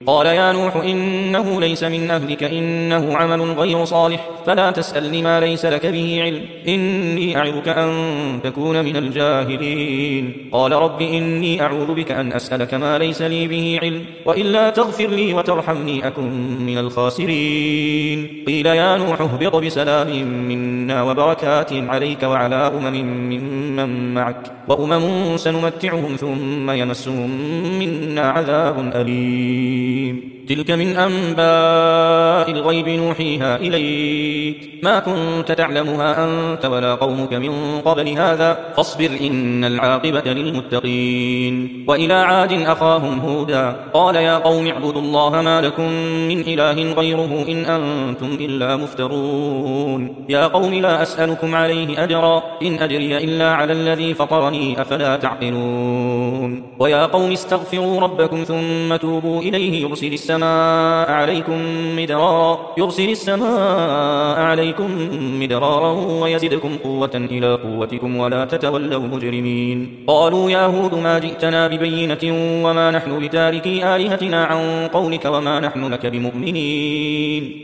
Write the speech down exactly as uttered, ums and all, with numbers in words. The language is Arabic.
قال يا نوح إنه ليس من أهلك إنه عمل غير صالح فلا تسألني ما ليس لك به علم إني أعظك أن تكون من الجاهلين قال رب إني أعوذ بك أن أسألك ما ليس لي به علم وإلا تغفر لي وترحمني أكن من الخاسرين قيل يا نوح اهبط بسلام منا وبركات عليك وعلى أمم ممن معك وأمم سنمتعهم ثم يمسهم منا عذاب أليم تلك من أنباء الغيب نوحيها إليك ما كنت تعلمها أنت ولا قومك من قبل هذا فاصبر إن العاقبة للمتقين وإلى عاد أخاهم هودا قال يا قوم اعبدوا الله ما لكم من إله غيره إن أنتم إلا مفترون يا قوم لا أسألكم عليه أجرا إن أجري إلا على الذي فطرني أفلا تعقلون ويا قوم استغفروا ربكم ثم توبوا إليه يرسل السماء عليكم مدرارا يرسل السماء عليكم مدرارا ويزدكم قوة إلى قوتكم ولا تتولوا مجرمين قالوا يا هود ما جئتنا ببينة وما نحن بتاركي آلهتنا عن قولك وما نحن لك بمؤمنين